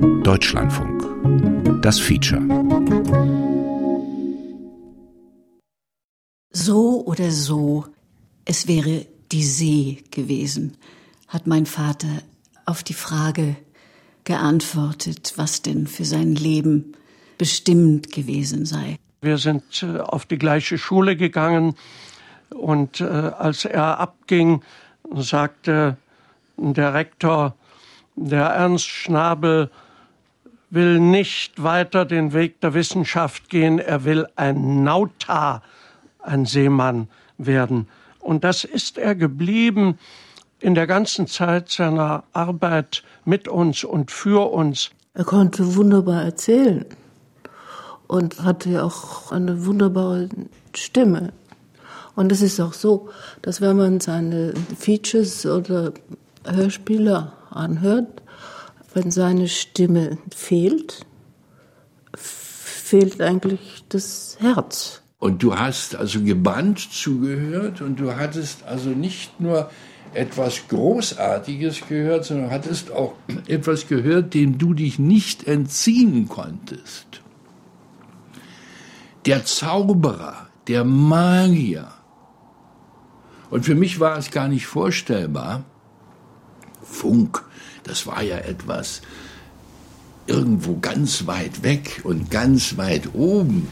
Deutschlandfunk. Das Feature. So oder so, es wäre die See gewesen, hat mein Vater auf die Frage geantwortet, was denn für sein Leben bestimmend gewesen sei. Wir sind auf die gleiche Schule gegangen und als er abging, sagte der Rektor, der Ernst Schnabel will nicht weiter den Weg der Wissenschaft gehen, er will ein Nautar, ein Seemann werden. Und das ist er geblieben in der ganzen Zeit seiner Arbeit mit uns und für uns. Er konnte wunderbar erzählen und hatte auch eine wunderbare Stimme. Und es ist auch so, dass wenn man seine Features oder Hörspiele anhört, wenn seine Stimme fehlt, fehlt eigentlich das Herz. Und du hast also gebannt zugehört und du hattest also nicht nur etwas Großartiges gehört, sondern hattest auch etwas gehört, dem du dich nicht entziehen konntest. Der Zauberer, der Magier. Und für mich war es gar nicht vorstellbar. Funk, das war ja etwas irgendwo ganz weit weg und ganz weit oben.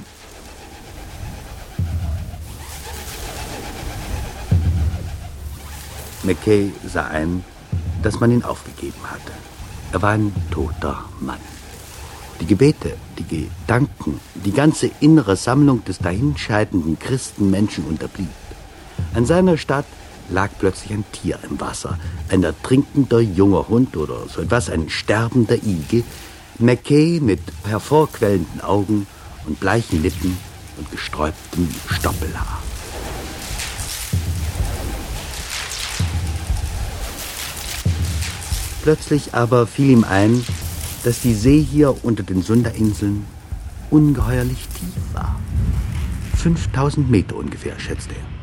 Mackay sah ein, dass man ihn aufgegeben hatte. Er war ein toter Mann. Die Gebete, die Gedanken, die ganze innere Sammlung des dahinscheidenden Christenmenschen unterblieb. An seiner Stadt lag plötzlich ein Tier im Wasser, ein ertrinkender junger Hund oder so etwas, ein sterbender Igel. Mackay mit hervorquellenden Augen und bleichen Lippen und gesträubtem Stoppelhaar. Plötzlich aber fiel ihm ein, dass die See hier unter den Sunda-Inseln ungeheuerlich tief war. 5000 Meter ungefähr, schätzte er.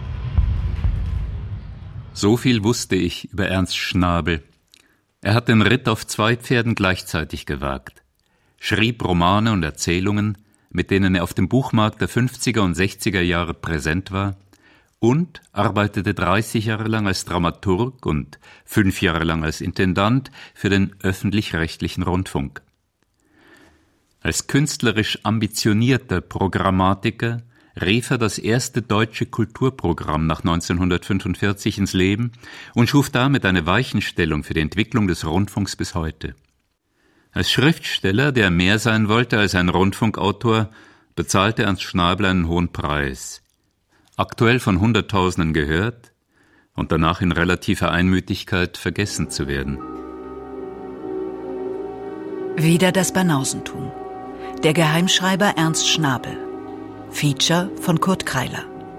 So viel wusste ich über Ernst Schnabel. Er hat den Ritt auf 2 Pferden gleichzeitig gewagt, schrieb Romane und Erzählungen, mit denen er auf dem Buchmarkt der 50er und 60er Jahre präsent war, und arbeitete 30 Jahre lang als Dramaturg und 5 Jahre lang als Intendant für den öffentlich-rechtlichen Rundfunk. Als künstlerisch ambitionierter Programmatiker rief er das erste deutsche Kulturprogramm nach 1945 ins Leben und schuf damit eine Weichenstellung für die Entwicklung des Rundfunks bis heute. Als Schriftsteller, der mehr sein wollte als ein Rundfunkautor, bezahlte Ernst Schnabel einen hohen Preis. Aktuell von Hunderttausenden gehört und danach in relativer Einmütigkeit vergessen zu werden. Wieder das Banausentum. Der Geheimschreiber Ernst Schnabel. Feature von Kurt Kreiler.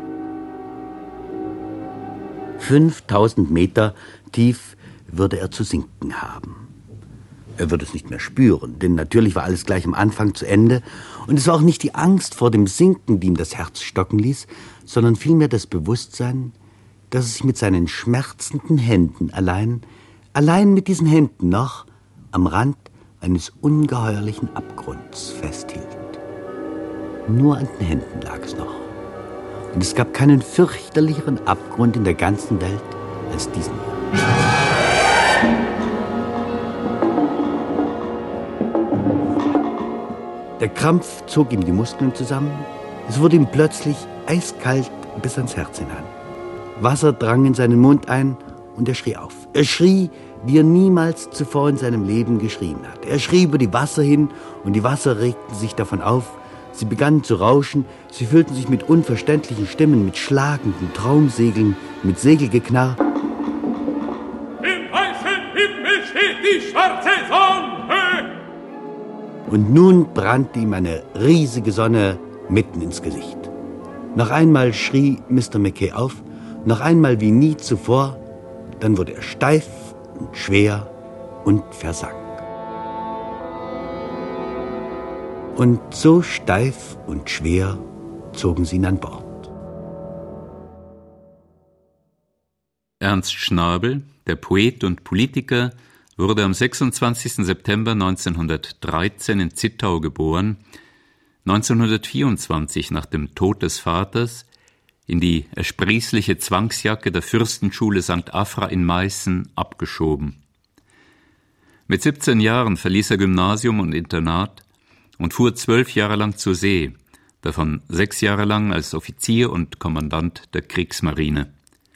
5000 Meter tief würde er zu sinken haben. Er würde es nicht mehr spüren, denn natürlich war alles gleich am Anfang zu Ende. Und es war auch nicht die Angst vor dem Sinken, die ihm das Herz stocken ließ, sondern vielmehr das Bewusstsein, dass er sich mit seinen schmerzenden Händen allein mit diesen Händen noch am Rand eines ungeheuerlichen Abgrunds festhielt. Nur an den Händen lag es noch. Und es gab keinen fürchterlicheren Abgrund in der ganzen Welt als diesen hier. Der Krampf zog ihm die Muskeln zusammen. Es wurde ihm plötzlich eiskalt bis ans Herz hinein. Wasser drang in seinen Mund ein und er schrie auf. Er schrie, wie er niemals zuvor in seinem Leben geschrien hat. Er schrie über die Wasser hin und die Wasser regten sich davon auf. Sie begannen zu rauschen, sie füllten sich mit unverständlichen Stimmen, mit schlagenden Traumsegeln, mit Segelgeknarr. Im weißen Himmel steht die schwarze Sonne! Und nun brannte ihm eine riesige Sonne mitten ins Gesicht. Noch einmal schrie Mr. Mackay auf, noch einmal wie nie zuvor, dann wurde er steif und schwer und versank. Und so steif und schwer zogen sie ihn an Bord. Ernst Schnabel, der Poet und Politiker, wurde am 26. September 1913 in Zittau geboren, 1924 nach dem Tod des Vaters in die ersprießliche Zwangsjacke der Fürstenschule St. Afra in Meißen abgeschoben. Mit 17 Jahren verließ er Gymnasium und Internat und fuhr 12 Jahre lang zur See, davon 6 Jahre lang als Offizier und Kommandant der Kriegsmarine.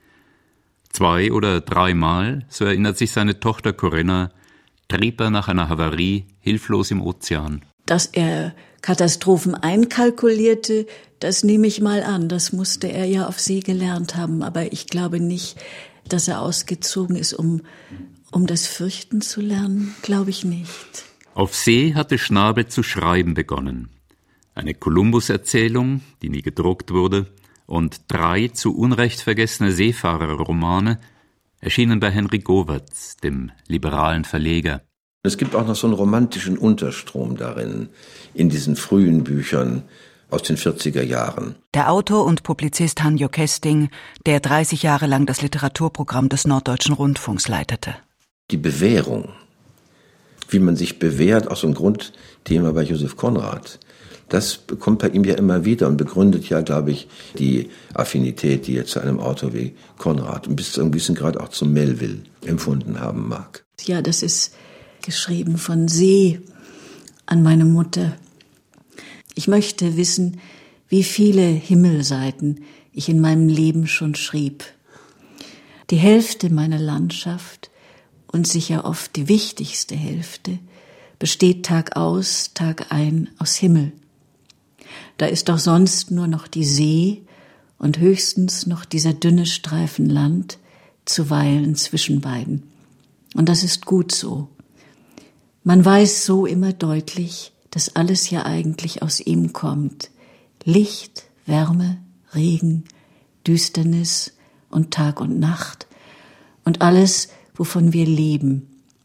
2 oder 3 Mal, so erinnert sich seine Tochter Corinna, trieb er nach einer Havarie hilflos im Ozean. Dass er Katastrophen einkalkulierte, das nehme ich mal an. Das musste er ja auf See gelernt haben. Aber ich glaube nicht, dass er ausgezogen ist, um das Fürchten zu lernen. Glaube ich nicht. Auf See hatte Schnabel zu schreiben begonnen. Eine Kolumbus-Erzählung, die nie gedruckt wurde, und 3 zu Unrecht vergessene Seefahrerromane erschienen bei Henry Gowertz, dem liberalen Verleger. Es gibt auch noch so einen romantischen Unterstrom darin, in diesen frühen Büchern aus den 40er Jahren. Der Autor und Publizist Hanjo Kesting, der 30 Jahre lang das Literaturprogramm des Norddeutschen Rundfunks leitete. Die Bewährung, wie man sich bewährt, auch so ein Grundthema bei Joseph Conrad, das bekommt bei ihm ja immer wieder und begründet ja, glaube ich, die Affinität, die er zu einem Autor wie Conrad und bis zu einem gewissen Grad auch zu Melville empfunden haben mag. Ja, das ist geschrieben von See an meine Mutter. Ich möchte wissen, wie viele Himmelseiten ich in meinem Leben schon schrieb. Die Hälfte meiner Landschaft und sicher oft die wichtigste Hälfte besteht Tag aus, Tag ein aus Himmel. Da ist doch sonst nur noch die See und höchstens noch dieser dünne Streifen Land, zuweilen zwischen beiden. Und das ist gut so. Man weiß so immer deutlich, dass alles ja eigentlich aus ihm kommt. Licht, Wärme, Regen, Düsternis und Tag und Nacht und alles, wovon wir leben.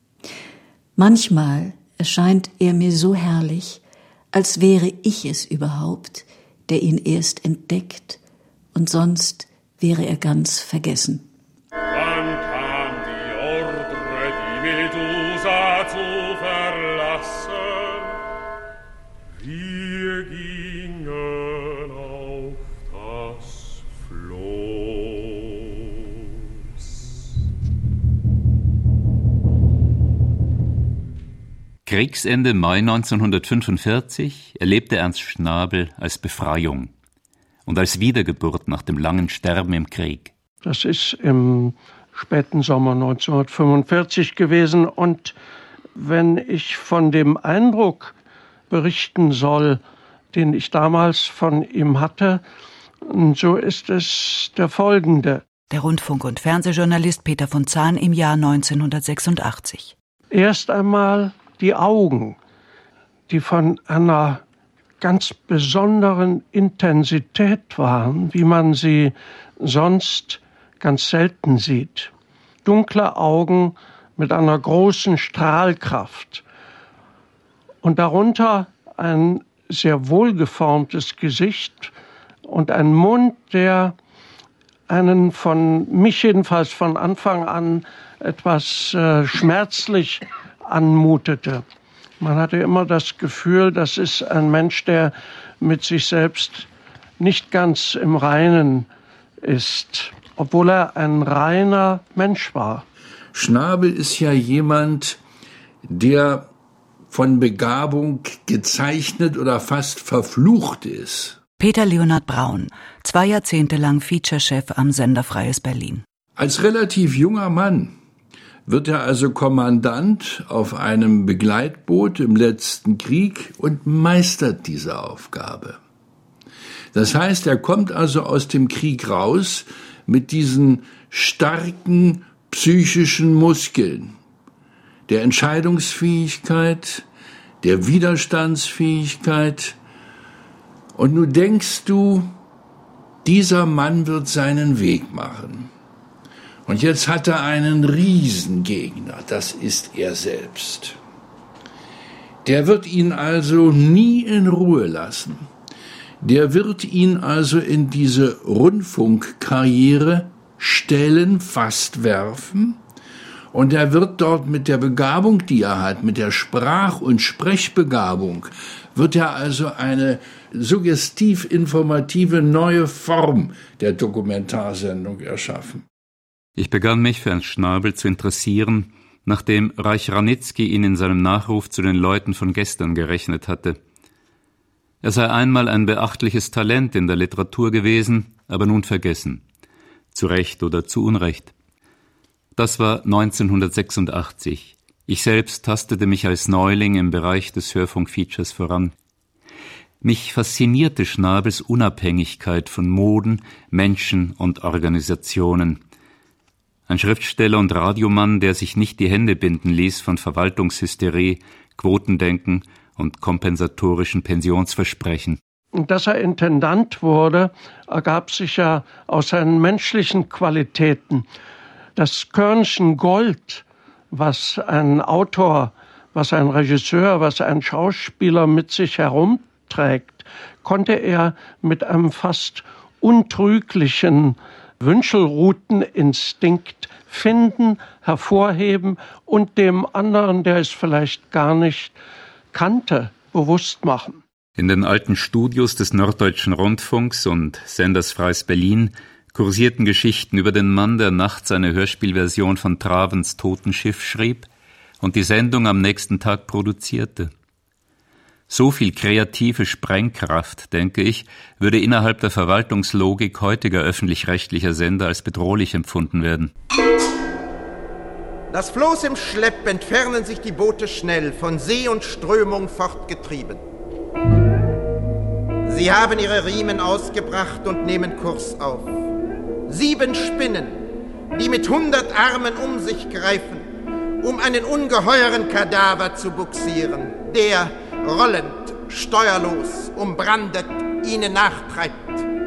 Manchmal erscheint er mir so herrlich, als wäre ich es überhaupt, der ihn erst entdeckt, und sonst wäre er ganz vergessen. Dann kam die Ordre, die Medusa zu verlassen. Wir gingen auf das Floß. Kriegsende Mai 1945 erlebte Ernst Schnabel als Befreiung und als Wiedergeburt nach dem langen Sterben im Krieg. Das ist im späten Sommer 1945 gewesen. Und wenn ich von dem Eindruck berichten soll, den ich damals von ihm hatte, so ist es der folgende. Der Rundfunk- und Fernsehjournalist Peter von Zahn im Jahr 1986. Erst einmal die Augen, die von einer ganz besonderen Intensität waren, wie man sie sonst ganz selten sieht. Dunkle Augen mit einer großen Strahlkraft und darunter ein sehr wohlgeformtes Gesicht und ein Mund, der einen von mich jedenfalls von Anfang an etwas schmerzlich anmutete. Man hatte immer das Gefühl, das ist ein Mensch, der mit sich selbst nicht ganz im Reinen ist, obwohl er ein reiner Mensch war. Schnabel ist ja jemand, der von Begabung gezeichnet oder fast verflucht ist. Peter Leonhard Braun, 2 Jahrzehnte lang Featurechef am Sender Freies Berlin. Als relativ junger Mann wird er also Kommandant auf einem Begleitboot im letzten Krieg und meistert diese Aufgabe. Das heißt, er kommt also aus dem Krieg raus mit diesen starken psychischen Muskeln, der Entscheidungsfähigkeit, der Widerstandsfähigkeit. Und nun denkst du, dieser Mann wird seinen Weg machen. Und jetzt hat er einen Riesengegner, das ist er selbst. Der wird ihn also nie in Ruhe lassen. Der wird ihn also in diese Rundfunkkarriere stellen, fast werfen. Und er wird dort mit der Begabung, die er hat, mit der Sprach- und Sprechbegabung, wird er also eine suggestiv-informative neue Form der Dokumentarsendung erschaffen. Ich begann mich für Ernst Schnabel zu interessieren, nachdem Reich-Ranitzky ihn in seinem Nachruf zu den Leuten von gestern gerechnet hatte. Er sei einmal ein beachtliches Talent in der Literatur gewesen, aber nun vergessen. Zu Recht oder zu Unrecht. Das war 1986. Ich selbst tastete mich als Neuling im Bereich des Hörfunkfeatures voran. Mich faszinierte Schnabels Unabhängigkeit von Moden, Menschen und Organisationen. Ein Schriftsteller und Radiomann, der sich nicht die Hände binden ließ von Verwaltungshysterie, Quotendenken und kompensatorischen Pensionsversprechen. Dass er Intendant wurde, ergab sich ja aus seinen menschlichen Qualitäten. Das Körnchen Gold, was ein Autor, was ein Regisseur, was ein Schauspieler mit sich herumträgt, konnte er mit einem fast untrüglichen Wünschelrouteninstinkt finden, hervorheben und dem anderen, der es vielleicht gar nicht kannte, bewusst machen. In den alten Studios des Norddeutschen Rundfunks und Senders Freies Berlin kursierten Geschichten über den Mann, der nachts eine Hörspielversion von Travens Totenschiff schrieb und die Sendung am nächsten Tag produzierte. So viel kreative Sprengkraft, denke ich, würde innerhalb der Verwaltungslogik heutiger öffentlich-rechtlicher Sender als bedrohlich empfunden werden. Das Floß im Schlepp entfernen sich die Boote schnell, von See und Strömung fortgetrieben. Sie haben ihre Riemen ausgebracht und nehmen Kurs auf. 7 Spinnen, die mit 100 Armen um sich greifen, um einen ungeheuren Kadaver zu bugsieren, der, rollend, steuerlos, umbrandet, ihnen nachtreibt.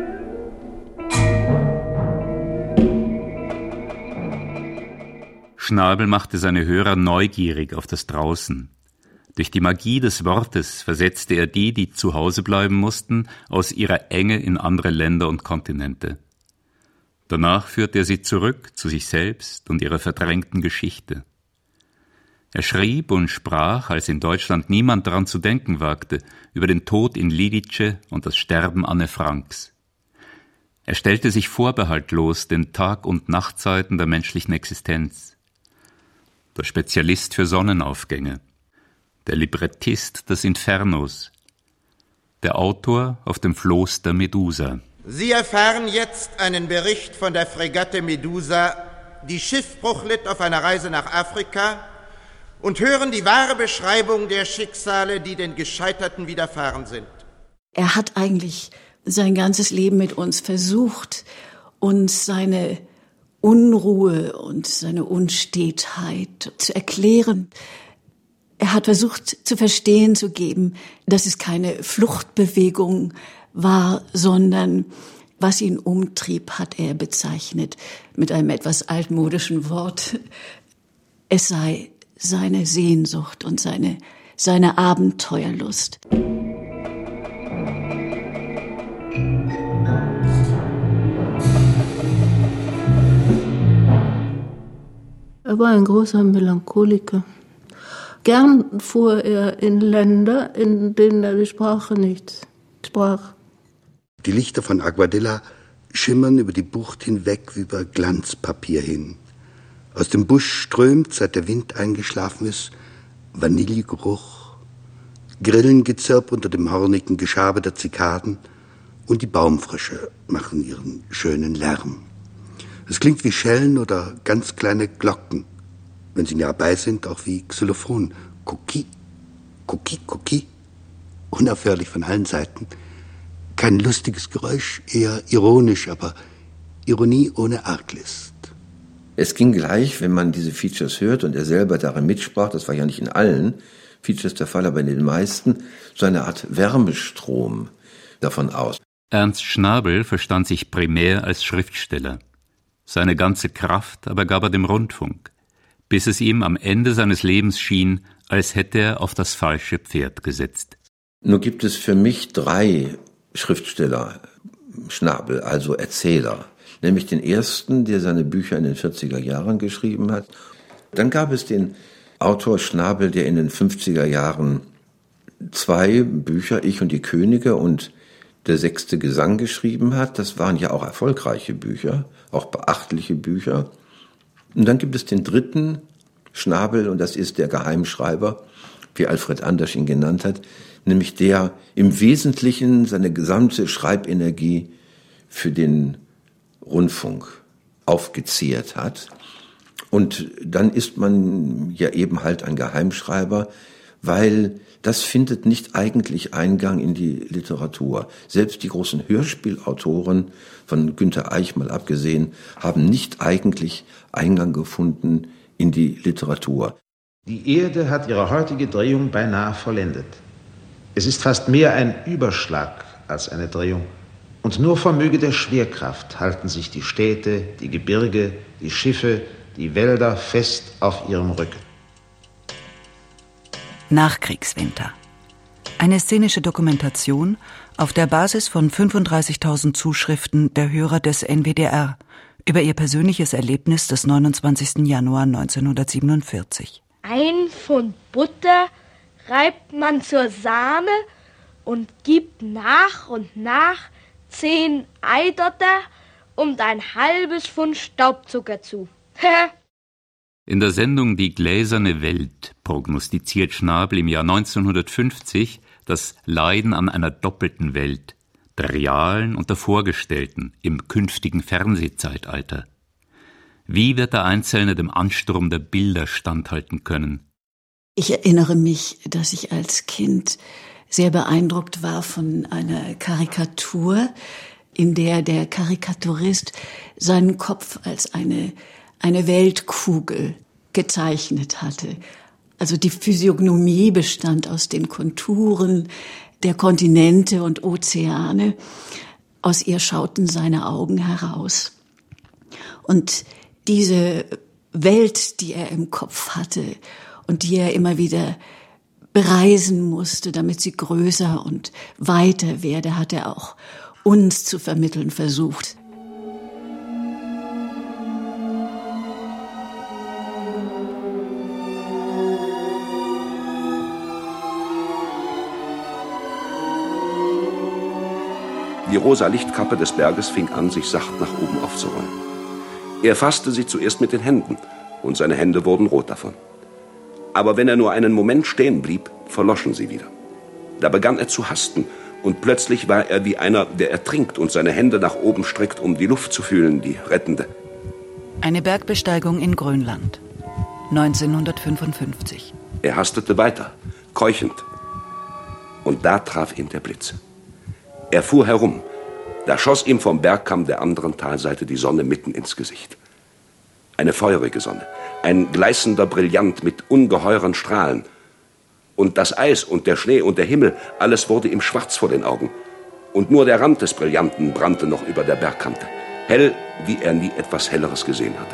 Schnabel machte seine Hörer neugierig auf das Draußen. Durch die Magie des Wortes versetzte er die zu Hause bleiben mussten, aus ihrer Enge in andere Länder und Kontinente. Danach führte er sie zurück zu sich selbst und ihrer verdrängten Geschichte. Er schrieb und sprach, als in Deutschland niemand daran zu denken wagte, über den Tod in Lidice und das Sterben Anne Franks. Er stellte sich vorbehaltlos den Tag- und Nachtzeiten der menschlichen Existenz. Der Spezialist für Sonnenaufgänge, der Librettist des Infernos, der Autor auf dem Floß der Medusa. Sie erfahren jetzt einen Bericht von der Fregatte Medusa, die Schiffbruch litt auf einer Reise nach Afrika, und hören die wahre Beschreibung der Schicksale, die den Gescheiterten widerfahren sind. Er hat eigentlich sein ganzes Leben mit uns versucht, uns seine Unruhe und seine Unstetheit zu erklären. Er hat versucht zu verstehen zu geben, dass es keine Fluchtbewegung war, sondern was ihn umtrieb, hat er bezeichnet mit einem etwas altmodischen Wort. Es sei seine Sehnsucht und seine Abenteuerlust. Er war ein großer Melancholiker. Gern fuhr er in Länder, in denen er die Sprache nicht sprach. Die Lichter von Aguadilla schimmern über die Bucht hinweg wie über Glanzpapier hin. Aus dem Busch strömt, seit der Wind eingeschlafen ist, Vanillegeruch, Grillengezirp unter dem hornigen Geschabe der Zikaden und die Baumfrösche machen ihren schönen Lärm. Es klingt wie Schellen oder ganz kleine Glocken, wenn sie nah bei sind, auch wie Xylophon. Koki, Koki, Koki, unaufhörlich von allen Seiten. Kein lustiges Geräusch, eher ironisch, aber Ironie ohne Arglist. Es ging gleich, wenn man diese Features hört und er selber darin mitsprach, das war ja nicht in allen Features der Fall, aber in den meisten, so eine Art Wärmestrom davon aus. Ernst Schnabel verstand sich primär als Schriftsteller. Seine ganze Kraft aber gab er dem Rundfunk, bis es ihm am Ende seines Lebens schien, als hätte er auf das falsche Pferd gesetzt. Nur gibt es für mich 3 Schriftsteller, Schnabel, also Erzähler. Nämlich den ersten, der seine Bücher in den 40er Jahren geschrieben hat, Dann gab es den Autor Schnabel, der in den 50er Jahren 2 Bücher, Ich und die Könige und Der 6. Gesang geschrieben hat. Das waren ja auch erfolgreiche Bücher, auch beachtliche Bücher. Und dann gibt es den 3. Schnabel, und das ist der Geheimschreiber, wie Alfred Andersch ihn genannt hat, nämlich der im Wesentlichen seine gesamte Schreibenergie für den Rundfunk aufgezehrt hat. Und dann ist man ja eben halt ein Geheimschreiber, weil das findet nicht eigentlich Eingang in die Literatur. Selbst die großen Hörspielautoren, von Günter Eich mal abgesehen, haben nicht eigentlich Eingang gefunden in die Literatur. Die Erde hat ihre heutige Drehung beinahe vollendet. Es ist fast mehr ein Überschlag als eine Drehung. Und nur vermöge der Schwerkraft halten sich die Städte, die Gebirge, die Schiffe, die Wälder fest auf ihrem Rücken. Nachkriegswinter. Eine szenische Dokumentation auf der Basis von 35.000 Zuschriften der Hörer des NWDR über ihr persönliches Erlebnis des 29. Januar 1947. Ein Pfund Butter reibt man zur Sahne und gibt nach und nach 10 Eidotter und ein halbes Pfund Staubzucker zu. In der Sendung Die gläserne Welt prognostiziert Schnabel im Jahr 1950 das Leiden an einer doppelten Welt, der realen und der vorgestellten, im künftigen Fernsehzeitalter. Wie wird der Einzelne dem Ansturm der Bilder standhalten können? Ich erinnere mich, dass ich als Kind sehr beeindruckt war von einer Karikatur, in der der Karikaturist seinen Kopf als eine Weltkugel gezeichnet hatte. Also die Physiognomie bestand aus den Konturen der Kontinente und Ozeane. Aus ihr schauten seine Augen heraus. Und diese Welt, die er im Kopf hatte und die er immer wieder bereisen musste, damit sie größer und weiter werde, hat er auch uns zu vermitteln versucht. Die rosa Lichtkappe des Berges fing an, sich sacht nach oben aufzurollen. Er fasste sie zuerst mit den Händen, und seine Hände wurden rot davon. Aber wenn er nur einen Moment stehen blieb, verloschen sie wieder. Da begann er zu hasten, und plötzlich war er wie einer, der ertrinkt und seine Hände nach oben streckt, um die Luft zu fühlen, die rettende. Eine Bergbesteigung in Grönland, 1955. Er hastete weiter, keuchend. Und da traf ihn der Blitz. Er fuhr herum. Da schoss ihm vom Bergkamm der anderen Talseite die Sonne mitten ins Gesicht. Eine feurige Sonne, ein gleißender Brillant mit ungeheuren Strahlen. Und das Eis und der Schnee und der Himmel, alles wurde ihm schwarz vor den Augen. Und nur der Rand des Brillanten brannte noch über der Bergkante, hell, wie er nie etwas Helleres gesehen hatte.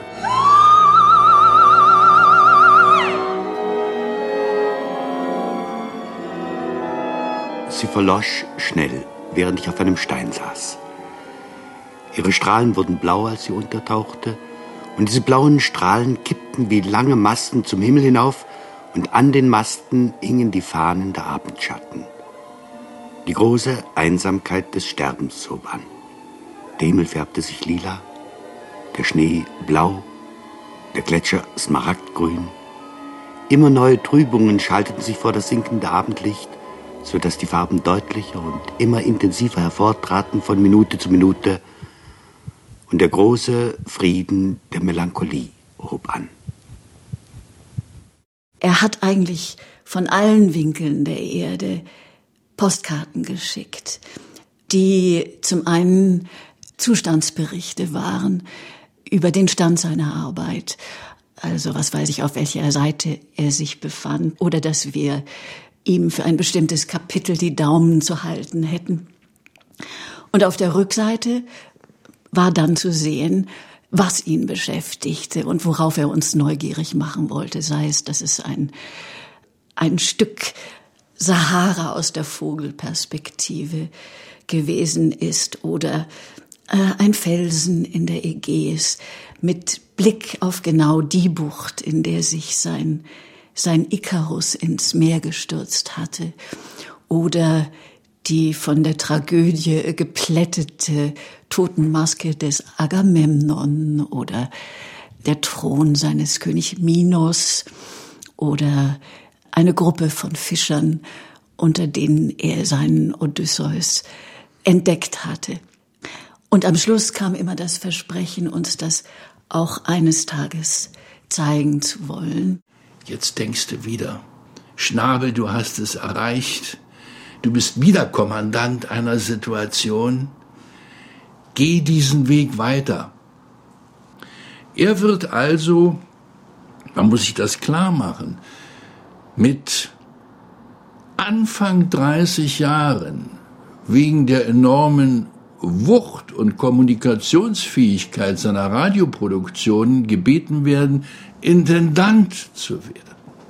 Sie verlosch schnell, während ich auf einem Stein saß. Ihre Strahlen wurden blau, als sie untertauchte, und diese blauen Strahlen kippten wie lange Masten zum Himmel hinauf, und an den Masten hingen die Fahnen der Abendschatten. Die große Einsamkeit des Sterbens hob an. Der Himmel färbte sich lila, der Schnee blau, der Gletscher smaragdgrün. Immer neue Trübungen schalteten sich vor das sinkende Abendlicht, so dass die Farben deutlicher und immer intensiver hervortraten von Minute zu Minute, und der große Frieden der Melancholie hob an. Er hat eigentlich von allen Winkeln der Erde Postkarten geschickt, die zum einen Zustandsberichte waren über den Stand seiner Arbeit, also was weiß ich, auf welcher Seite er sich befand, oder dass wir ihm für ein bestimmtes Kapitel die Daumen zu halten hätten. Und auf der Rückseite war dann zu sehen, was ihn beschäftigte und worauf er uns neugierig machen wollte. Sei es, dass es ein Stück Sahara aus der Vogelperspektive gewesen ist oder ein Felsen in der Ägäis mit Blick auf genau die Bucht, in der sich sein Ikarus ins Meer gestürzt hatte. Oder die von der Tragödie geplättete Totenmaske des Agamemnon oder der Thron seines König Minos oder eine Gruppe von Fischern, unter denen er seinen Odysseus entdeckt hatte. Und am Schluss kam immer das Versprechen, uns das auch eines Tages zeigen zu wollen. Jetzt denkst du wieder, Schnabel, du hast es erreicht. Du bist wieder Kommandant einer Situation. Geh diesen Weg weiter. Er wird also, man muss sich das klar machen, mit Anfang 30 Jahren wegen der enormen Wucht und Kommunikationsfähigkeit seiner Radioproduktionen gebeten werden, Intendant zu werden.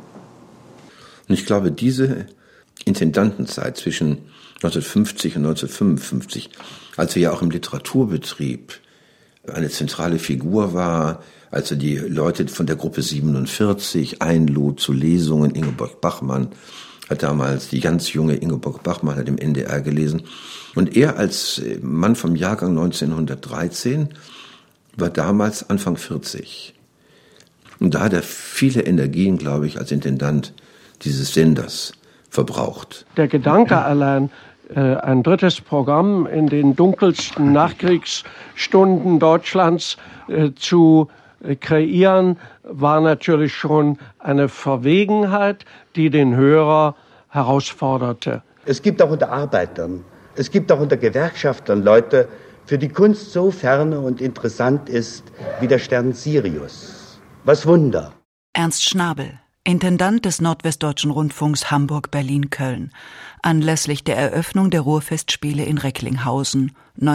Und ich glaube, diese Intendantenzeit zwischen 1950 und 1955, als er ja auch im Literaturbetrieb eine zentrale Figur war, als er die Leute von der Gruppe 47 einlud zu Lesungen. Ingeborg Bachmann hat damals, die ganz junge Ingeborg Bachmann hat im NDR gelesen. Und er als Mann vom Jahrgang 1913 war damals Anfang 40. Und da hat er viele Energien, glaube ich, als Intendant dieses Senders verbraucht. Der Gedanke allein, ein drittes Programm in den dunkelsten Nachkriegsstunden Deutschlands zu kreieren, war natürlich schon eine Verwegenheit, die den Hörer herausforderte. Es gibt auch unter Arbeitern, es gibt auch unter Gewerkschaftern Leute, für die Kunst so ferne und interessant ist wie der Stern Sirius. Was Wunder. Ernst Schnabel, Intendant des Nordwestdeutschen Rundfunks Hamburg, Berlin, Köln, anlässlich der Eröffnung der Ruhrfestspiele in Recklinghausen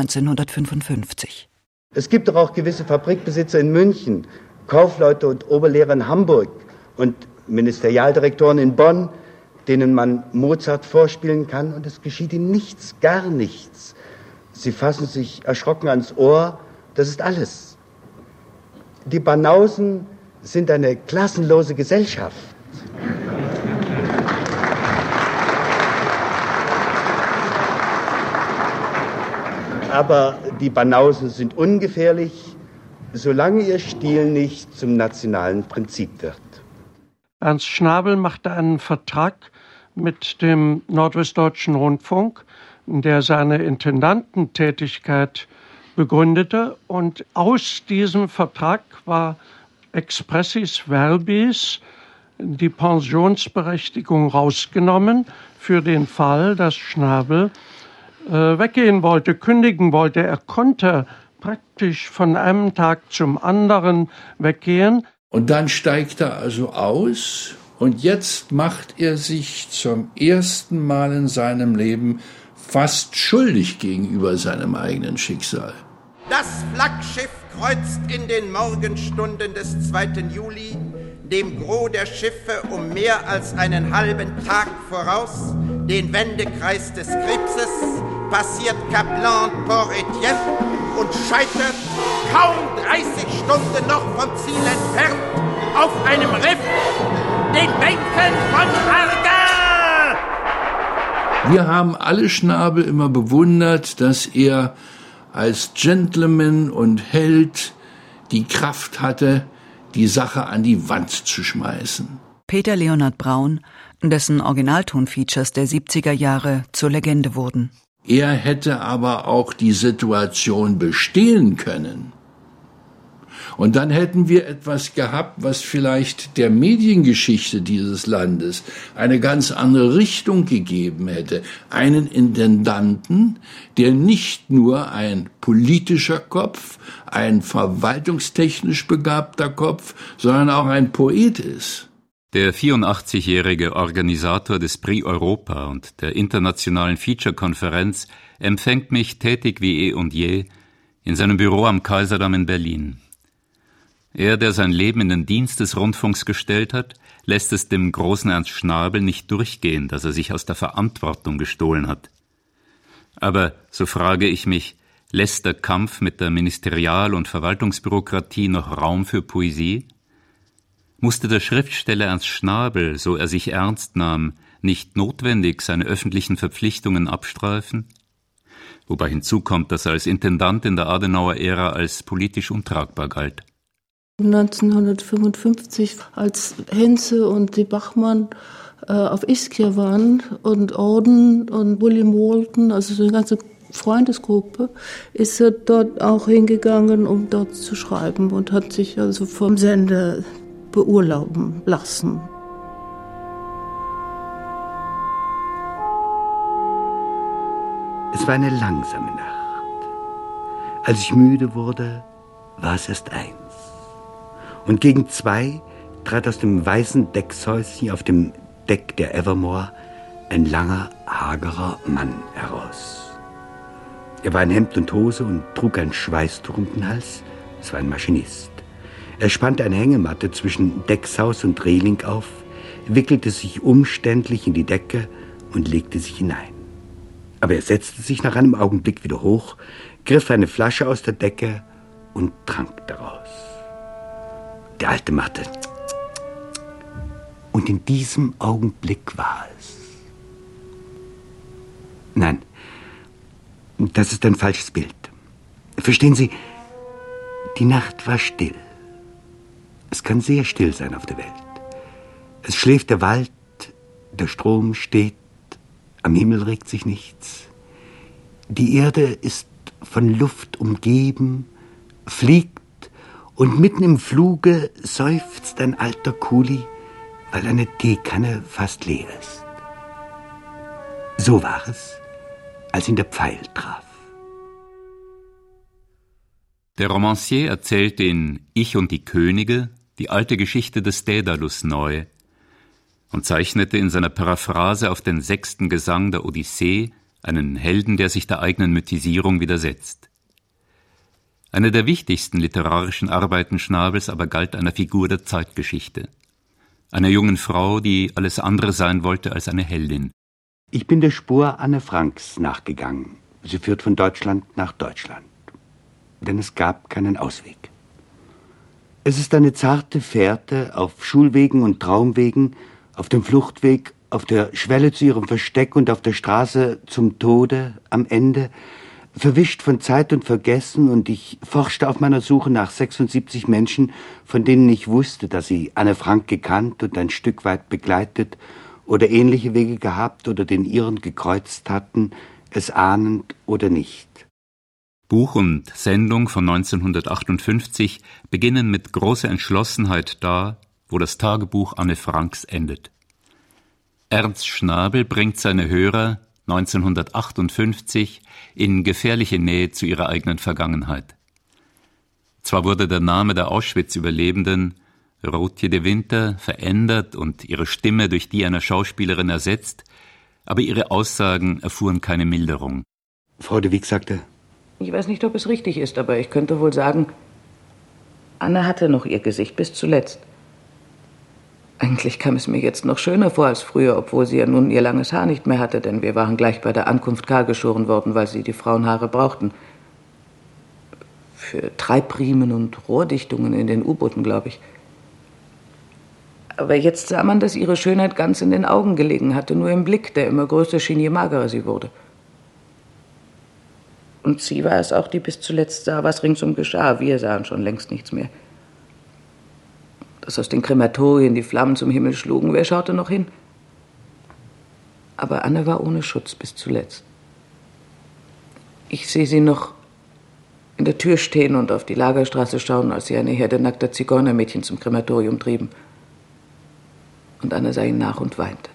1955. Es gibt doch auch gewisse Fabrikbesitzer in München, Kaufleute und Oberlehrer in Hamburg und Ministerialdirektoren in Bonn, denen man Mozart vorspielen kann, und es geschieht ihnen nichts, gar nichts. Sie fassen sich erschrocken ans Ohr, das ist alles. Die Banausen sind eine klassenlose Gesellschaft. Aber die Banausen sind ungefährlich, solange ihr Stil nicht zum nationalen Prinzip wird. Ernst Schnabel machte einen Vertrag mit dem Nordwestdeutschen Rundfunk, der seine Intendantentätigkeit begründete. Und aus diesem Vertrag war expressis verbis die Pensionsberechtigung rausgenommen für den Fall, dass Schnabel weggehen wollte, kündigen wollte. Er konnte praktisch von einem Tag zum anderen weggehen. Und dann steigt er also aus und jetzt macht er sich zum ersten Mal in seinem Leben fast schuldig gegenüber seinem eigenen Schicksal. Das Flaggschiff kreuzt in den Morgenstunden des 2. Juli dem Gros der Schiffe um mehr als einen halben Tag voraus den Wendekreis des Krebses, passiert Cap-Blanc-Port Etienne und scheitert kaum 30 Stunden noch vom Ziel entfernt auf einem Riff, den Bänken von Arga. Wir haben alle Schnabel immer bewundert, dass er als Gentleman und Held die Kraft hatte, die Sache an die Wand zu schmeißen. Peter Leonhard Braun, dessen Originalton-Features der 70er Jahre zur Legende wurden. Er hätte aber auch die Situation bestehen können. Und dann hätten wir etwas gehabt, was vielleicht der Mediengeschichte dieses Landes eine ganz andere Richtung gegeben hätte. Einen Intendanten, der nicht nur ein politischer Kopf, ein verwaltungstechnisch begabter Kopf, sondern auch ein Poet ist. Der 84-jährige Organisator des Prix Europa und der internationalen Feature-Konferenz empfängt mich tätig wie eh und je in seinem Büro am Kaiserdamm in Berlin. Er, der sein Leben in den Dienst des Rundfunks gestellt hat, lässt es dem großen Ernst Schnabel nicht durchgehen, dass er sich aus der Verantwortung gestohlen hat. Aber, so frage ich mich, Lässt der Kampf mit der Ministerial- und Verwaltungsbürokratie noch Raum für Poesie? Musste der Schriftsteller Ernst Schnabel, so er sich ernst nahm, nicht notwendig seine öffentlichen Verpflichtungen abstreifen? Wobei hinzukommt, dass er als Intendant in der Adenauer-Ära als politisch untragbar galt. 1955, als Henze und die Bachmann auf Ischia waren und Orden und William Walton, also so eine ganze Freundesgruppe, ist er dort auch hingegangen, um dort zu schreiben und hat sich also vom Sender beurlauben lassen. Es war eine langsame Nacht. Als ich müde wurde, war es erst 1. Und gegen 2 trat aus dem weißen Deckshäuschen auf dem Deck der Evermore ein langer, hagerer Mann heraus. Er war in Hemd und Hose und trug ein Schweißtuch um den Hals. Es war ein Maschinist. Er spannte eine Hängematte zwischen Deckshaus und Reling auf, wickelte sich umständlich in die Decke und legte sich hinein. Aber er setzte sich nach einem Augenblick wieder hoch, griff eine Flasche aus der Decke und trank daraus. Der Alte machte und in diesem Augenblick war es. Nein, das ist ein falsches Bild. Verstehen Sie, die Nacht war still. Es kann sehr still sein auf der Welt. Es schläft der Wald, der Strom steht, am Himmel regt sich nichts. Die Erde ist von Luft umgeben, fliegt und mitten im Fluge seufzt ein alter Kuli, weil eine Teekanne fast leer ist. So war es, als ihn der Pfeil traf. Der Romancier erzählt in Ich und die Könige die alte Geschichte des Daedalus neu und zeichnete in seiner Paraphrase auf den 6. Gesang der Odyssee einen Helden, der sich der eigenen Mythisierung widersetzt. Eine der wichtigsten literarischen Arbeiten Schnabels aber galt einer Figur der Zeitgeschichte, einer jungen Frau, die alles andere sein wollte als eine Heldin. Ich bin der Spur Anne Franks nachgegangen. Sie führt von Deutschland nach Deutschland. Denn es gab keinen Ausweg. Es ist eine zarte Fährte auf Schulwegen und Traumwegen, auf dem Fluchtweg, auf der Schwelle zu ihrem Versteck und auf der Straße zum Tode am Ende, verwischt von Zeit und Vergessen, und ich forschte auf meiner Suche nach 76 Menschen, von denen ich wusste, dass sie Anne Frank gekannt und ein Stück weit begleitet oder ähnliche Wege gehabt oder den ihren gekreuzt hatten, es ahnend oder nicht. Buch und Sendung von 1958 beginnen mit großer Entschlossenheit da, wo das Tagebuch Anne Franks endet. Ernst Schnabel bringt seine Hörer 1958 in gefährliche Nähe zu ihrer eigenen Vergangenheit. Zwar wurde der Name der Auschwitz-Überlebenden, Rootje de Winter, verändert und ihre Stimme durch die einer Schauspielerin ersetzt, aber ihre Aussagen erfuhren keine Milderung. Frau de Wick sagte: Ich weiß nicht, ob es richtig ist, aber ich könnte wohl sagen, Anne hatte noch ihr Gesicht bis zuletzt. Eigentlich kam es mir jetzt noch schöner vor als früher, obwohl sie ja nun ihr langes Haar nicht mehr hatte, denn wir waren gleich bei der Ankunft kahl geschoren worden, weil sie die Frauenhaare brauchten. Für Treibriemen und Rohrdichtungen in den U-Booten, glaube ich. Aber jetzt sah man, dass ihre Schönheit ganz in den Augen gelegen hatte, nur im Blick, der immer größer schien, je magerer sie wurde. Und sie war es auch, die bis zuletzt sah, was ringsum geschah. Wir sahen schon längst nichts mehr. Dass aus den Krematorien die Flammen zum Himmel schlugen, wer schaute noch hin? Aber Anne war ohne Schutz bis zuletzt. Ich sehe sie noch in der Tür stehen und auf die Lagerstraße schauen, als sie eine Herde nackter Zigeunermädchen zum Krematorium trieben. Und Anne sah ihn nach und weinte.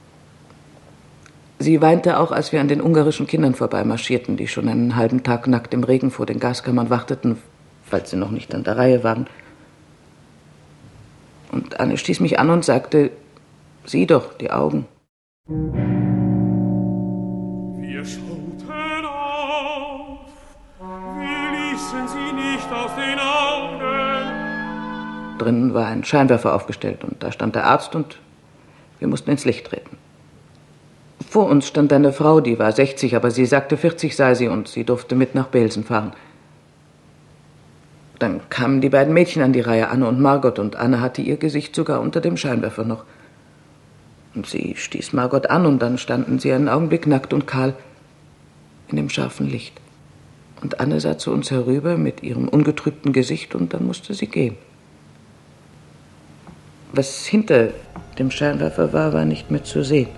Sie weinte auch, als wir an den ungarischen Kindern vorbeimarschierten, die schon einen halben Tag nackt im Regen vor den Gaskammern warteten, falls sie noch nicht an der Reihe waren. Und Anne stieß mich an und sagte: Sieh doch, die Augen. Wir schauten auf, wir ließen sie nicht aus den Augen. Drinnen war ein Scheinwerfer aufgestellt und da stand der Arzt und wir mussten ins Licht treten. Vor uns stand eine Frau, die war 60, aber sie sagte 40 sei sie und sie durfte mit nach Belsen fahren. Dann kamen die beiden Mädchen an die Reihe, Anne und Margot, und Anne hatte ihr Gesicht sogar unter dem Scheinwerfer noch. Und sie stieß Margot an und dann standen sie einen Augenblick nackt und kahl in dem scharfen Licht. Und Anne sah zu uns herüber mit ihrem ungetrübten Gesicht und dann musste sie gehen. Was hinter dem Scheinwerfer war, war nicht mehr zu sehen.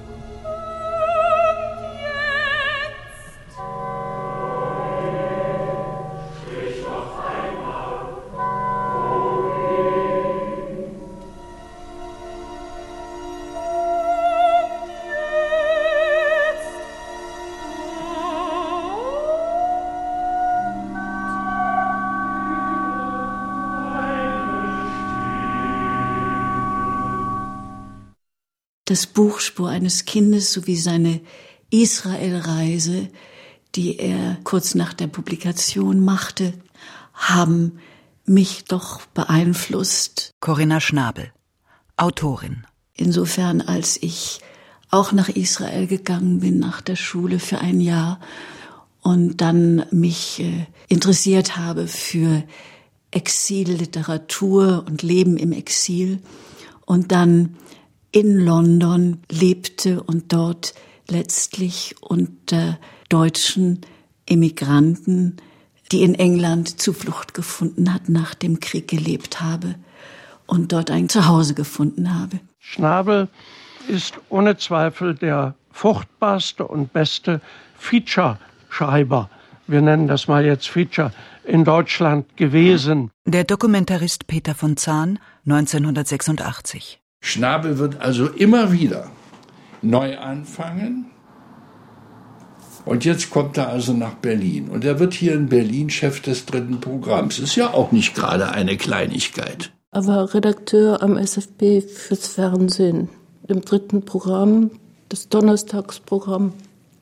Das Buch Spur eines Kindes sowie seine Israelreise, die er kurz nach der Publikation machte, haben mich doch beeinflusst. Corinna Schnabel, Autorin. Insofern, als ich auch nach Israel gegangen bin, nach der Schule für ein Jahr und dann mich interessiert habe für Exilliteratur und Leben im Exil und dann in London lebte und dort letztlich unter deutschen Emigranten, die in England Zuflucht gefunden hatten, nach dem Krieg gelebt habe und dort ein Zuhause gefunden habe. Schnabel ist ohne Zweifel der fruchtbarste und beste Feature-Schreiber, wir nennen das mal jetzt Feature, in Deutschland gewesen. Der Dokumentarist Peter von Zahn, 1986. Schnabel wird also immer wieder neu anfangen. Und jetzt kommt er also nach Berlin. Und er wird hier in Berlin Chef des 3. Programms. Ist ja auch nicht gerade eine Kleinigkeit. Er war Redakteur am SFB fürs Fernsehen, im 3. Programm, das Donnerstagsprogramm,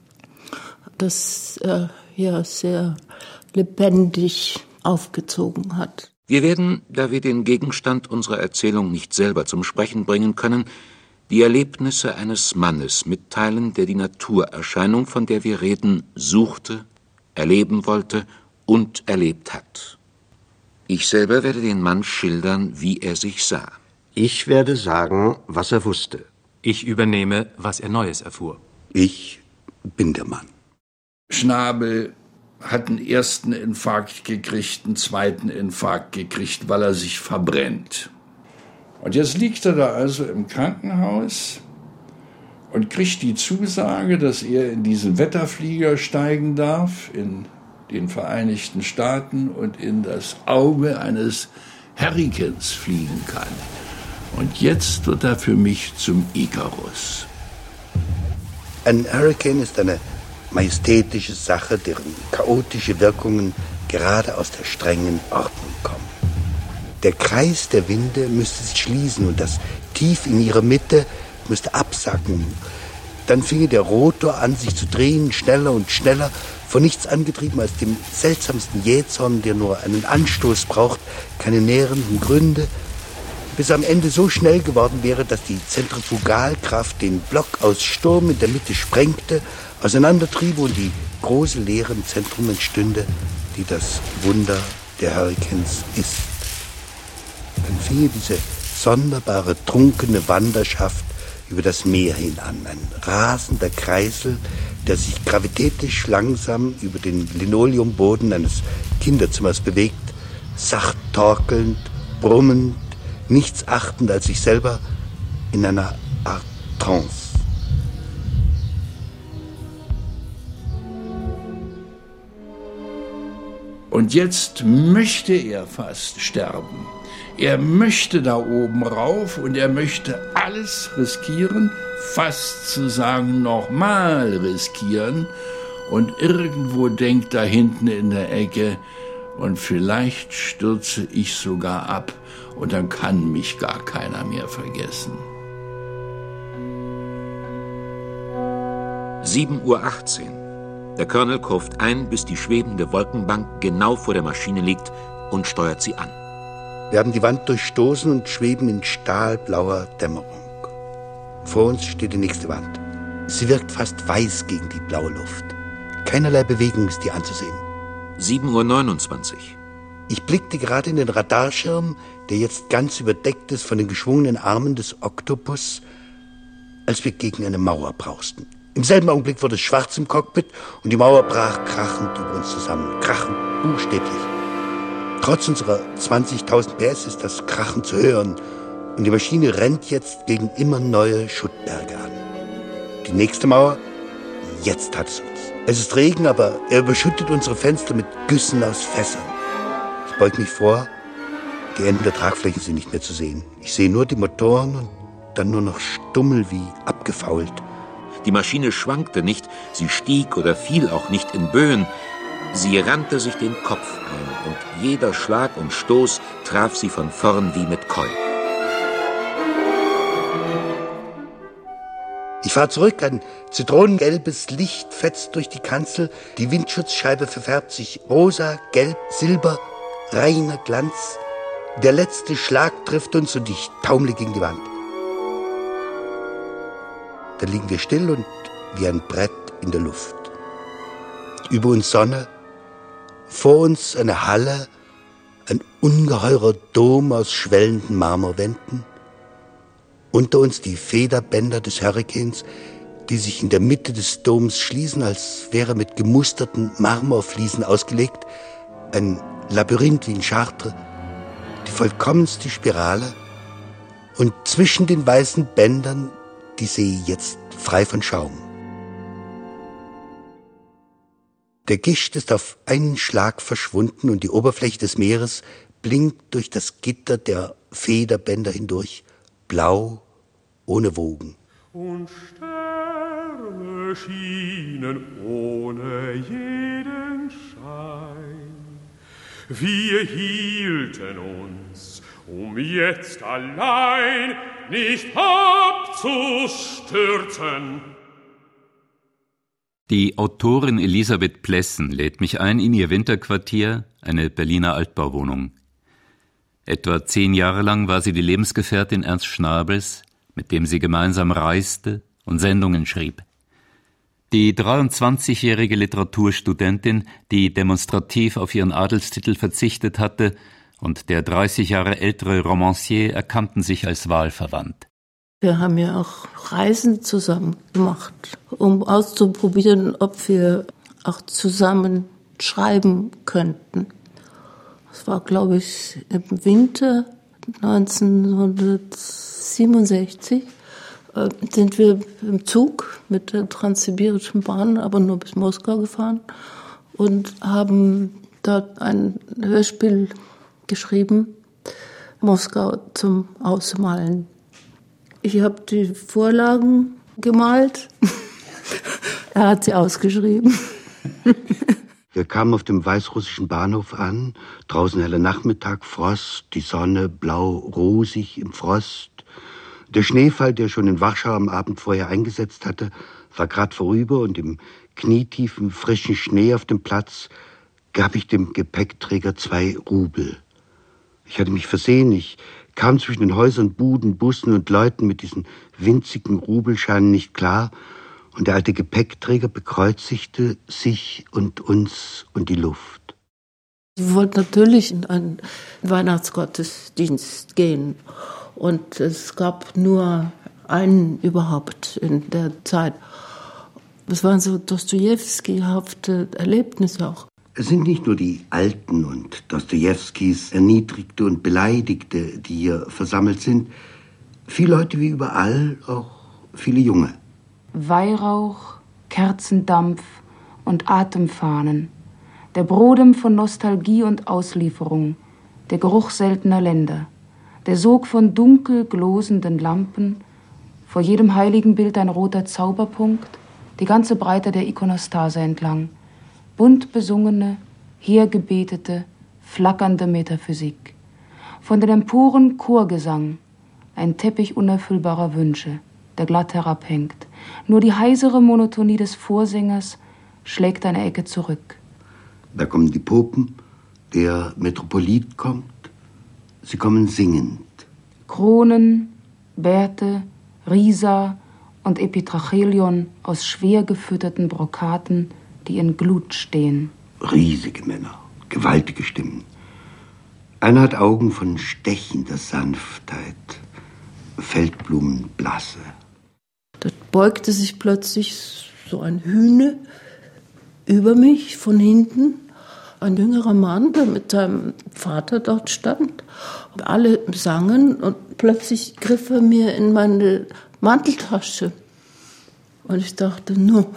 das er ja sehr lebendig aufgezogen hat. Wir werden, da wir den Gegenstand unserer Erzählung nicht selber zum Sprechen bringen können, die Erlebnisse eines Mannes mitteilen, der die Naturerscheinung, von der wir reden, suchte, erleben wollte und erlebt hat. Ich selber werde den Mann schildern, wie er sich sah. Ich werde sagen, was er wusste. Ich übernehme, was er Neues erfuhr. Ich bin der Mann. Schnabel hat einen ersten Infarkt gekriegt, einen zweiten Infarkt gekriegt, weil er sich verbrennt. Und jetzt liegt er da also im Krankenhaus und kriegt die Zusage, dass er in diesen Wetterflieger steigen darf, in den Vereinigten Staaten und in das Auge eines Hurrikans fliegen kann. Und jetzt wird er für mich zum Ikarus. Ein Hurrikan ist eine majestätische Sache, deren chaotische Wirkungen gerade aus der strengen Ordnung kommen. Der Kreis der Winde müsste sich schließen und das Tief in ihrer Mitte müsste absacken. Dann finge der Rotor an, sich zu drehen, schneller und schneller, von nichts angetrieben als dem seltsamsten Jähzorn, der nur einen Anstoß braucht, keine nährenden Gründe, bis am Ende so schnell geworden wäre, dass die Zentrifugalkraft den Block aus Sturm in der Mitte sprengte, auseinandertriebe und die große Leere im Zentrum entstünde, die das Wunder der Hurrikans ist. Dann finge diese sonderbare, trunkene Wanderschaft über das Meer hin an, ein rasender Kreisel, der sich gravitätisch langsam über den Linoleumboden eines Kinderzimmers bewegt, sacht torkelnd, brummend, nichts achtend als sich selber in einer Art Trance. Und jetzt möchte er fast sterben. Er möchte da oben rauf und er möchte alles riskieren, fast zu sagen, nochmal riskieren. Und irgendwo denkt da hinten in der Ecke, und vielleicht stürze ich sogar ab und dann kann mich gar keiner mehr vergessen. 7:18 Uhr. Der Colonel kurvt ein, bis die schwebende Wolkenbank genau vor der Maschine liegt und steuert sie an. Wir haben die Wand durchstoßen und schweben in stahlblauer Dämmerung. Vor uns steht die nächste Wand. Sie wirkt fast weiß gegen die blaue Luft. Keinerlei Bewegung ist hier anzusehen. 7:29 Uhr. Ich blickte gerade in den Radarschirm, der jetzt ganz überdeckt ist von den geschwungenen Armen des Oktopus, als wir gegen eine Mauer brausten. Im selben Augenblick wurde es schwarz im Cockpit und die Mauer brach krachend über uns zusammen. Krachend, buchstäblich. Trotz unserer 20.000 PS ist das Krachen zu hören und die Maschine rennt jetzt gegen immer neue Schuttberge an. Die nächste Mauer, jetzt hat es uns. Es ist Regen, aber er überschüttet unsere Fenster mit Güssen aus Fässern. Ich beug mich vor, die Enden der Tragflächen sind nicht mehr zu sehen. Ich sehe nur die Motoren und dann nur noch Stummel wie abgefault. Die Maschine schwankte nicht, sie stieg oder fiel auch nicht in Böen. Sie rannte sich den Kopf ein und jeder Schlag und Stoß traf sie von vorn wie mit Keul. Ich fahre zurück, ein zitronengelbes Licht fetzt durch die Kanzel, die Windschutzscheibe verfärbt sich rosa, gelb, silber, reiner Glanz. Der letzte Schlag trifft uns und ich taumle gegen die Wand. Dann liegen wir still und wie ein Brett in der Luft. Über uns Sonne, vor uns eine Halle, ein ungeheurer Dom aus schwellenden Marmorwänden. Unter uns die Federbänder des Hurrikans, die sich in der Mitte des Doms schließen, als wäre mit gemusterten Marmorfliesen ausgelegt. Ein Labyrinth wie in Chartres, die vollkommenste Spirale. Und zwischen den weißen Bändern die See jetzt frei von Schaum. Der Gischt ist auf einen Schlag verschwunden und die Oberfläche des Meeres blinkt durch das Gitter der Federbänder hindurch, blau, ohne Wogen. Und Sterne schienen ohne jeden Schein. Wir hielten uns, um jetzt allein nicht abzustürzen. Die Autorin Elisabeth Plessen lädt mich ein in ihr Winterquartier, eine Berliner Altbauwohnung. Etwa 10 Jahre lang war sie die Lebensgefährtin Ernst Schnabels, mit dem sie gemeinsam reiste und Sendungen schrieb. Die 23-jährige Literaturstudentin, die demonstrativ auf ihren Adelstitel verzichtet hatte, und der 30 Jahre ältere Romancier erkannten sich als wahlverwandt. Wir haben ja auch Reisen zusammen gemacht, um auszuprobieren, ob wir auch zusammen schreiben könnten. Das war, glaube ich, im Winter 1967 sind wir im Zug mit der Transsibirischen Bahn, aber nur bis Moskau gefahren und haben dort ein Hörspiel geschrieben, Moskau zum Ausmalen. Ich habe die Vorlagen gemalt, er hat sie ausgeschrieben. Wir kamen auf dem weißrussischen Bahnhof an, draußen heller Nachmittag, Frost, die Sonne blau-rosig im Frost. Der Schneefall, der schon in Warschau am Abend vorher eingesetzt hatte, war gerade vorüber und im knietiefen, frischen Schnee auf dem Platz gab ich dem Gepäckträger 2 Rubel. Ich hatte mich versehen, ich kam zwischen den Häusern, Buden, Bussen und Leuten mit diesen winzigen Rubelscheinen nicht klar und der alte Gepäckträger bekreuzigte sich und uns und die Luft. Wir wollten natürlich in einen Weihnachtsgottesdienst gehen und es gab nur einen überhaupt in der Zeit. Es waren so Dostojewski-hafte Erlebnisse auch. Es sind nicht nur die Alten und Dostojewskis Erniedrigte und Beleidigte, die hier versammelt sind. Viele Leute wie überall, auch viele Junge. Weihrauch, Kerzendampf und Atemfahnen. Der Brodem von Nostalgie und Auslieferung. Der Geruch seltener Länder. Der Sog von dunkel glosenden Lampen. Vor jedem Heiligenbild ein roter Zauberpunkt. Die ganze Breite der Ikonostase entlang. Bunt besungene, hergebetete, flackernde Metaphysik. Von den Emporen Chorgesang, ein Teppich unerfüllbarer Wünsche, der glatt herabhängt. Nur die heisere Monotonie des Vorsängers schlägt eine Ecke zurück. Da kommen die Popen, der Metropolit kommt. Sie kommen singend. Kronen, Bärte, Risa und Epitrachelion aus schwer gefütterten Brokaten, die in Glut stehen. Riesige Männer, gewaltige Stimmen. Einer hat Augen von stechender Sanftheit, Feldblumenblasse. Da beugte sich plötzlich so ein Hühne über mich von hinten. Ein jüngerer Mann, der mit seinem Vater dort stand. Alle sangen und plötzlich griff er mir in meine Manteltasche. Und ich dachte, nur.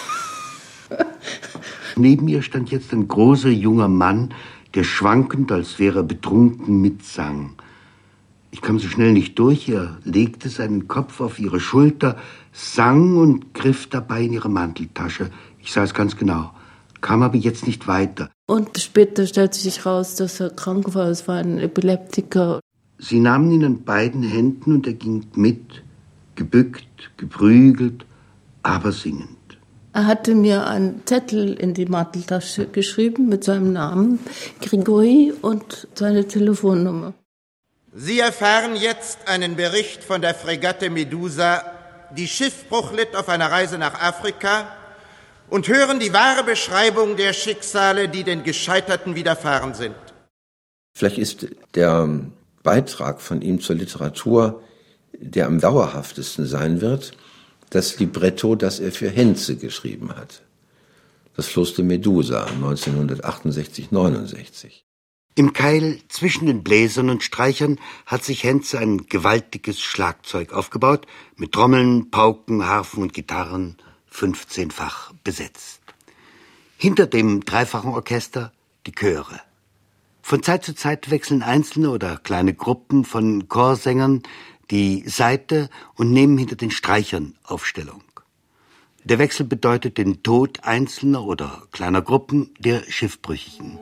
Neben ihr stand jetzt ein großer junger Mann, der schwankend, als wäre er betrunken, mitsang. Ich kam so schnell nicht durch. Er legte seinen Kopf auf ihre Schulter, sang und griff dabei in ihre Manteltasche. Ich sah es ganz genau, kam aber jetzt nicht weiter. Und später stellte sich raus, dass er krank war. Es war ein Epileptiker. Sie nahmen ihn an beiden Händen und er ging mit, gebückt, geprügelt, aber singend. Er hatte mir einen Zettel in die Manteltasche geschrieben mit seinem Namen, Grigori, und seine Telefonnummer. Sie erfahren jetzt einen Bericht von der Fregatte Medusa, die Schiffbruch litt auf einer Reise nach Afrika, und hören die wahre Beschreibung der Schicksale, die den Gescheiterten widerfahren sind. Vielleicht ist der Beitrag von ihm zur Literatur, der am dauerhaftesten sein wird, das Libretto, das er für Henze geschrieben hat. Das Floß de Medusa, 1968/69. Im Keil zwischen den Bläsern und Streichern hat sich Henze ein gewaltiges Schlagzeug aufgebaut, mit Trommeln, Pauken, Harfen und Gitarren, 15-fach besetzt. Hinter dem dreifachen Orchester die Chöre. Von Zeit zu Zeit wechseln einzelne oder kleine Gruppen von Chorsängern die Seite und nehmen hinter den Streichern Aufstellung. Der Wechsel bedeutet den Tod einzelner oder kleiner Gruppen der Schiffbrüchigen.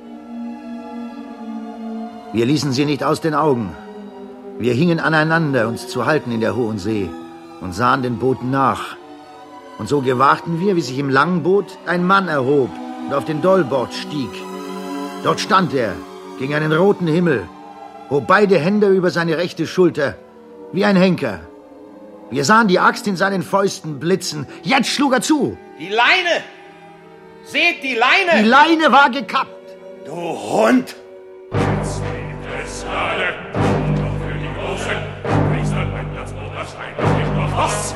Wir ließen sie nicht aus den Augen. Wir hingen aneinander, uns zu halten in der hohen See, und sahen den Booten nach. Und so gewahrten wir, wie sich im Langboot ein Mann erhob und auf den Dollbord stieg. Dort stand er, gegen einen roten Himmel, hob beide Hände über seine rechte Schulter, wie ein Henker. Wir sahen die Axt in seinen Fäusten blitzen. Jetzt schlug er zu. Die Leine! Seht die Leine! Die Leine war gekappt. Du Hund! Jetzt lebt es alle, doch für die Großen, Priester, Leutnants, Oberstein, nicht noch was?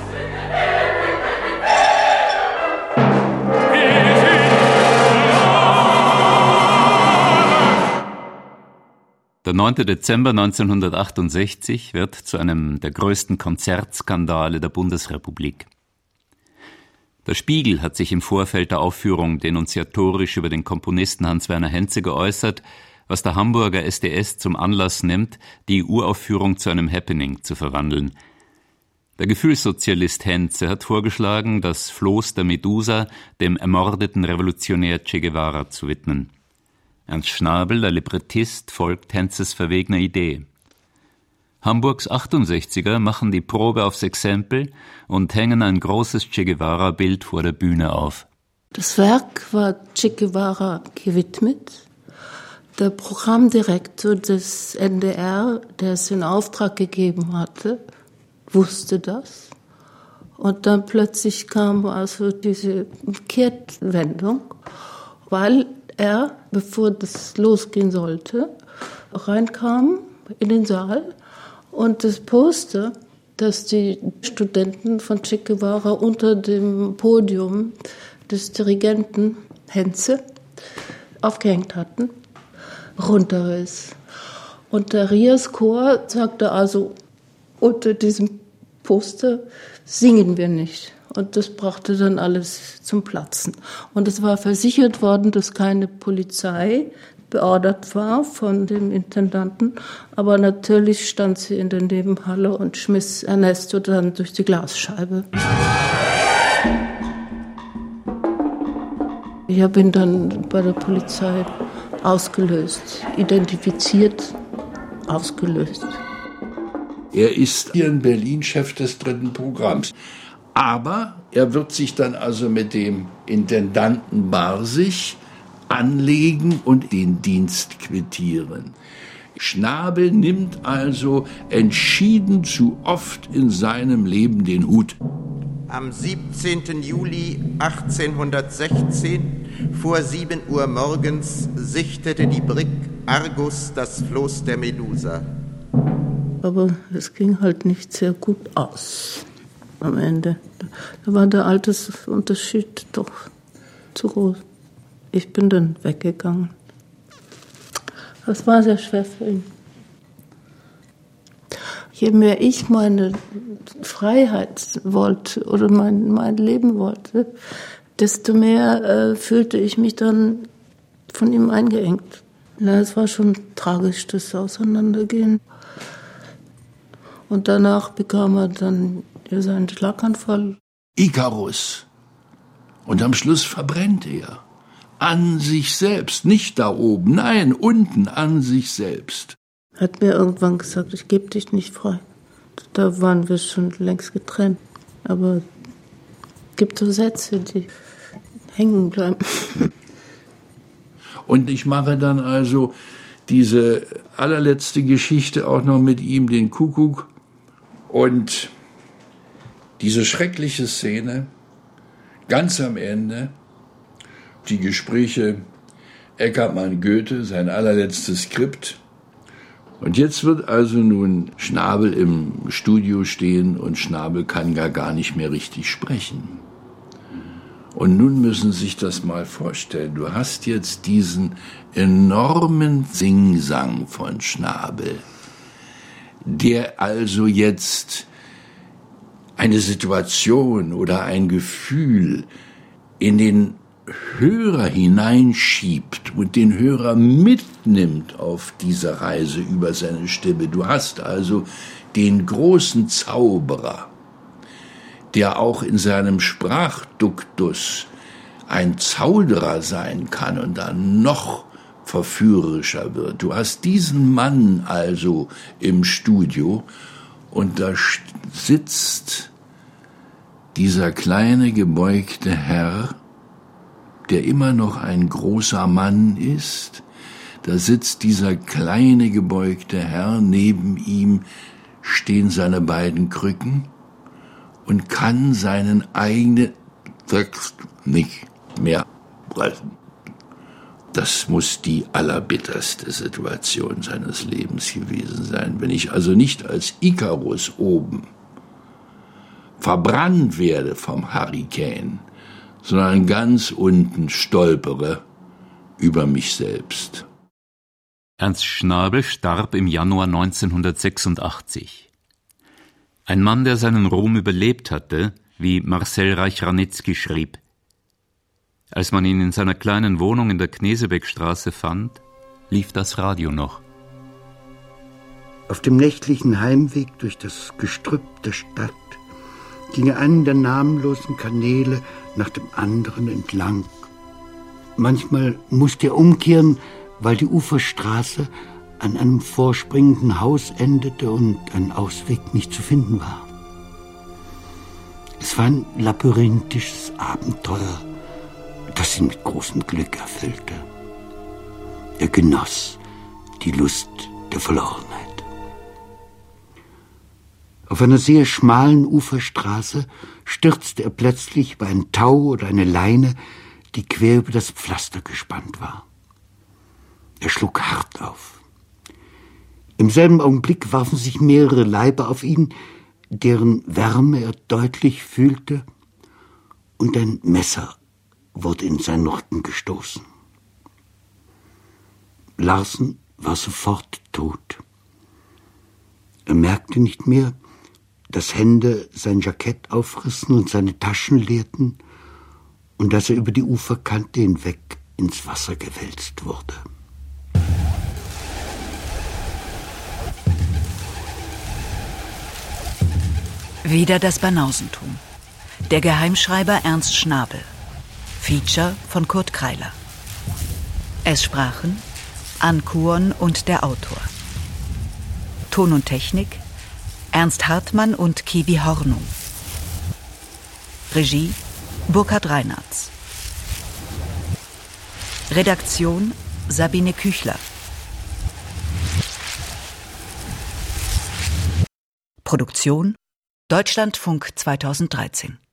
Der 9. Dezember 1968 wird zu einem der größten Konzertskandale der Bundesrepublik. Der Spiegel hat sich im Vorfeld der Aufführung denunziatorisch über den Komponisten Hans-Werner Henze geäußert, was der Hamburger SDS zum Anlass nimmt, die Uraufführung zu einem Happening zu verwandeln. Der Gefühlssozialist Henze hat vorgeschlagen, das Floß der Medusa dem ermordeten Revolutionär Che Guevara zu widmen. Ernst Schnabel, der Librettist, folgt Henzes verwegener Idee. Hamburgs 68er machen die Probe aufs Exempel und hängen ein großes Che Guevara-Bild vor der Bühne auf. Das Werk war Che Guevara gewidmet. Der Programmdirektor des NDR, der es in Auftrag gegeben hatte, wusste das. Und dann plötzlich kam also diese Kehrtwendung, weil er, bevor das losgehen sollte, reinkam in den Saal und das Poster, das die Studenten von Che Guevara unter dem Podium des Dirigenten Henze aufgehängt hatten, runterriss. Und der Rias-Chor sagte also, unter diesem Poster singen wir nicht. Und das brachte dann alles zum Platzen. Und es war versichert worden, dass keine Polizei beordert war von dem Intendanten. Aber natürlich stand sie in der Nebenhalle und schmiss Ernesto dann durch die Glasscheibe. Ich habe ihn dann bei der Polizei ausgelöst, identifiziert, ausgelöst. Er ist hier in Berlin Chef des 3. Programms. Aber er wird sich dann also mit dem Intendanten Barsig anlegen und den Dienst quittieren. Schnabel nimmt also entschieden zu oft in seinem Leben den Hut. Am 17. Juli 1816 vor 7 Uhr morgens sichtete die Brigg Argus das Floß der Medusa. Aber es ging halt nicht sehr gut aus am Ende. Da war der Altersunterschied doch zu groß. Ich bin dann weggegangen. Das war sehr schwer für ihn. Je mehr ich meine Freiheit wollte oder mein Leben wollte, desto mehr fühlte ich mich dann von ihm eingeengt. Ja, es war schon tragisch, das Auseinandergehen. Und danach bekam er dann seinen Schlaganfall. Ikarus. Und am Schluss verbrennt er. An sich selbst. Nicht da oben, nein, unten an sich selbst. Hat mir irgendwann gesagt, ich gebe dich nicht frei. Da waren wir schon längst getrennt. Aber es gibt so Sätze, die hängen bleiben. Und ich mache dann also diese allerletzte Geschichte auch noch mit ihm, den Kuckuck. Und diese schreckliche Szene, ganz am Ende, die Gespräche Eckermann-Goethe, sein allerletztes Skript. Und jetzt wird also nun Schnabel im Studio stehen und Schnabel kann gar nicht mehr richtig sprechen. Und nun müssen Sie sich das mal vorstellen. Du hast jetzt diesen enormen Singsang von Schnabel, der also jetzt eine Situation oder ein Gefühl in den Hörer hineinschiebt und den Hörer mitnimmt auf diese Reise über seine Stimme. Du hast also den großen Zauberer, der auch in seinem Sprachduktus ein Zauderer sein kann und dann noch verführerischer wird. Du hast diesen Mann also im Studio und da sitzt dieser kleine gebeugte Herr, der immer noch ein großer Mann ist. Da sitzt dieser kleine gebeugte Herr, neben ihm stehen seine beiden Krücken und kann seinen eigenen Text nicht mehr sprechen. Das muss die allerbitterste Situation seines Lebens gewesen sein. Wenn ich also nicht als Ikarus oben verbrannt werde vom Hurrikan, sondern ganz unten stolpere über mich selbst. Ernst Schnabel starb im Januar 1986. Ein Mann, der seinen Ruhm überlebt hatte, wie Marcel Reich-Ranitzky schrieb. Als man ihn in seiner kleinen Wohnung in der Knesebeckstraße fand, lief das Radio noch. Auf dem nächtlichen Heimweg durch das Gestrüpp der Stadt ging er einen der namenlosen Kanäle nach dem anderen entlang. Manchmal musste er umkehren, weil die Uferstraße an einem vorspringenden Haus endete und ein Ausweg nicht zu finden war. Es war ein labyrinthisches Abenteuer, das ihn mit großem Glück erfüllte. Er genoss die Lust der Verlorenheit. Auf einer sehr schmalen Uferstraße stürzte er plötzlich über ein Tau oder eine Leine, die quer über das Pflaster gespannt war. Er schlug hart auf. Im selben Augenblick warfen sich mehrere Leiber auf ihn, deren Wärme er deutlich fühlte, und ein Messer wurde in seinen Rücken gestoßen. Larsen war sofort tot. Er merkte nicht mehr, dass Hände sein Jackett aufrissen und seine Taschen leerten und dass er über die Uferkante hinweg ins Wasser gewälzt wurde. Wieder das Banausentum. Der Geheimschreiber Ernst Schnabel. Feature von Kurt Kreiler. Es sprachen Ann Kuon und der Autor. Ton und Technik Ernst Hartmann und Kiwi Hornung. Regie Burkhard Reinartz. Redaktion Sabine Küchler. Produktion Deutschlandfunk 2013.